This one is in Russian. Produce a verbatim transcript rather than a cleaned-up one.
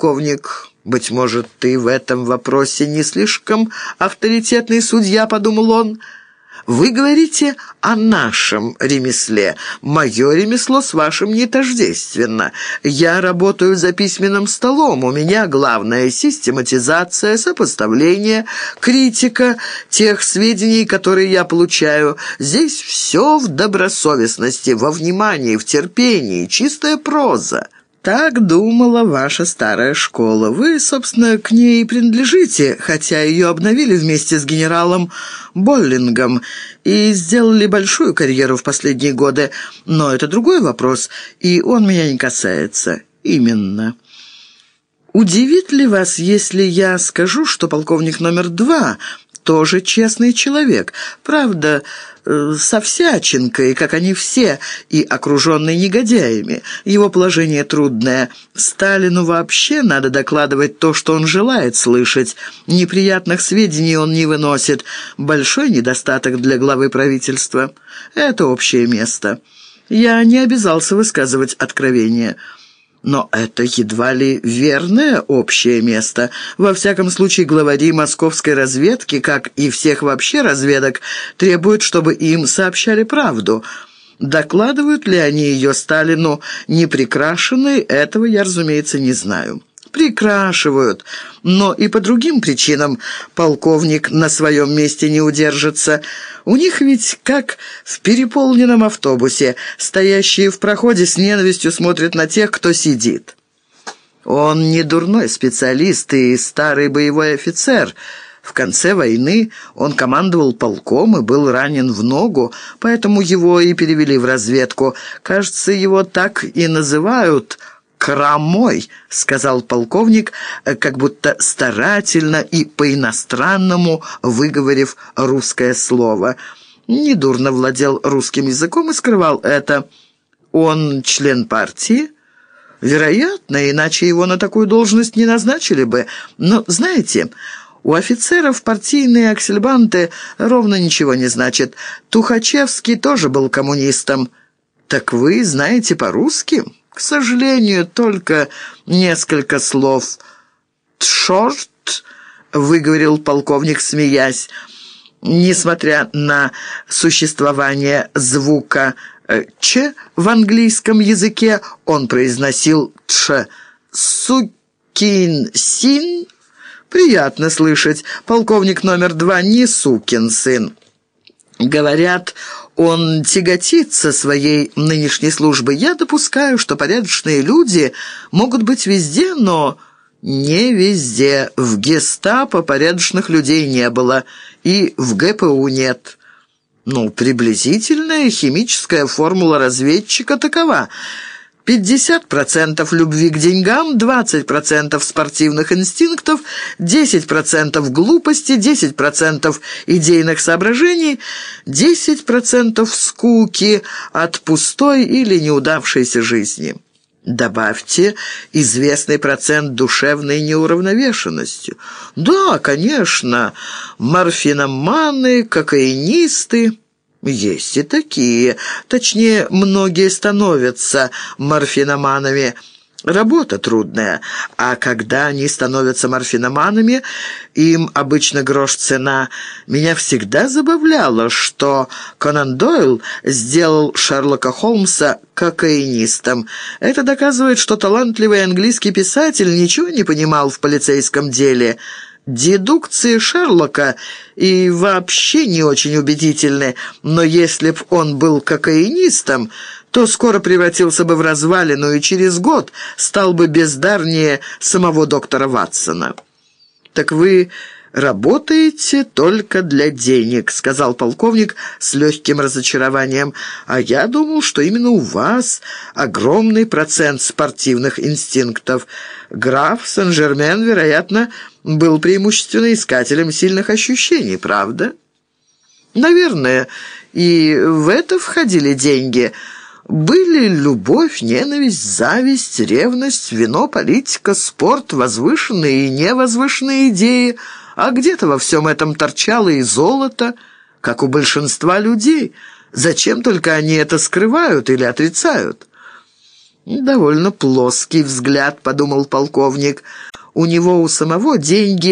полковник. «Быть может, ты в этом вопросе не слишком авторитетный судья», — подумал он. «Вы говорите о нашем ремесле. Мое ремесло с вашим не тождественно. Я работаю за письменным столом. У меня главная систематизация, сопоставление, критика тех сведений, которые я получаю. Здесь все в добросовестности, во внимании, в терпении, чистая проза». Так думала ваша старая школа. Вы, собственно, к ней принадлежите, хотя ее обновили вместе с генералом Боллингом и сделали большую карьеру в последние годы. Но это другой вопрос, и он меня не касается. Именно. Удивит ли вас, если я скажу, что полковник номер два тоже честный человек? Правда, со всячинкой, как они все, и окруженный негодяями. Его положение трудное. Сталину вообще надо докладывать то, что он желает слышать. Неприятных сведений он не выносит. Большой недостаток для главы правительства. Это общее место. Я не обязался высказывать откровения. Но это едва ли верное общее место. Во всяком случае, главари московской разведки, как и всех вообще разведок, требуют, чтобы им сообщали правду. Докладывают ли они ее Сталину неприкрашенной, этого я, разумеется, не знаю. Прикрашивают, но и по другим причинам полковник на своем месте не удержится. У них ведь как в переполненном автобусе, стоящие в проходе с ненавистью смотрят на тех, кто сидит. Он не дурной специалист и старый боевой офицер. В конце войны он командовал полком и был ранен в ногу, поэтому его и перевели в разведку. Кажется, его так и называют «Крамой», — сказал полковник, как будто старательно и по-иностранному выговорив русское слово. Недурно владел русским языком и скрывал это. Он член партии? Вероятно, иначе его на такую должность не назначили бы. Но, знаете, у офицеров партийные аксельбанты ровно ничего не значат. Тухачевский тоже был коммунистом. Так вы знаете по-русски? К сожалению, только несколько слов. «Тшорт», — выговорил полковник, смеясь. Несмотря на существование звука «ч» в английском языке, он произносил «тш». «Сукин син». Приятно слышать. Полковник номер два не сукин сын. Говорят, он тяготится своей нынешней службой. Я допускаю, что порядочные люди могут быть везде, но не везде. В гестапо порядочных людей не было, и в ГПУ нет. Ну, приблизительная химическая формула разведчика такова: пятьдесят процентов любви к деньгам, двадцать процентов спортивных инстинктов, десять процентов глупости, десять процентов идейных соображений, десять процентов скуки от пустой или неудавшейся жизни. Добавьте известный процент душевной неуравновешенности. Да, конечно, морфиноманы, кокаинисты. Есть и такие. Точнее, многие становятся морфиноманами. Работа трудная, а когда они становятся морфиноманами, им обычно грош цена. Меня всегда забавляло, что Конан Дойл сделал Шерлока Холмса кокаинистом. Это доказывает, что талантливый английский писатель ничего не понимал в полицейском деле. Дедукции Шерлока и вообще не очень убедительны, но если б он был кокаинистом, то скоро превратился бы в развалину и через год стал бы бездарнее самого доктора Ватсона. «Так вы работаете только для денег», — сказал полковник с легким разочарованием. «А я думал, что именно у вас огромный процент спортивных инстинктов. Граф Сен-Жермен, вероятно, был преимущественно искателем сильных ощущений, правда?» «Наверное, и в это входили деньги». Были любовь, ненависть, зависть, ревность, вино, политика, спорт, возвышенные и невозвышенные идеи, а где-то во всем этом торчало и золото, как у большинства людей. Зачем только они это скрывают или отрицают? «Довольно плоский взгляд», — подумал полковник. «У него у самого деньги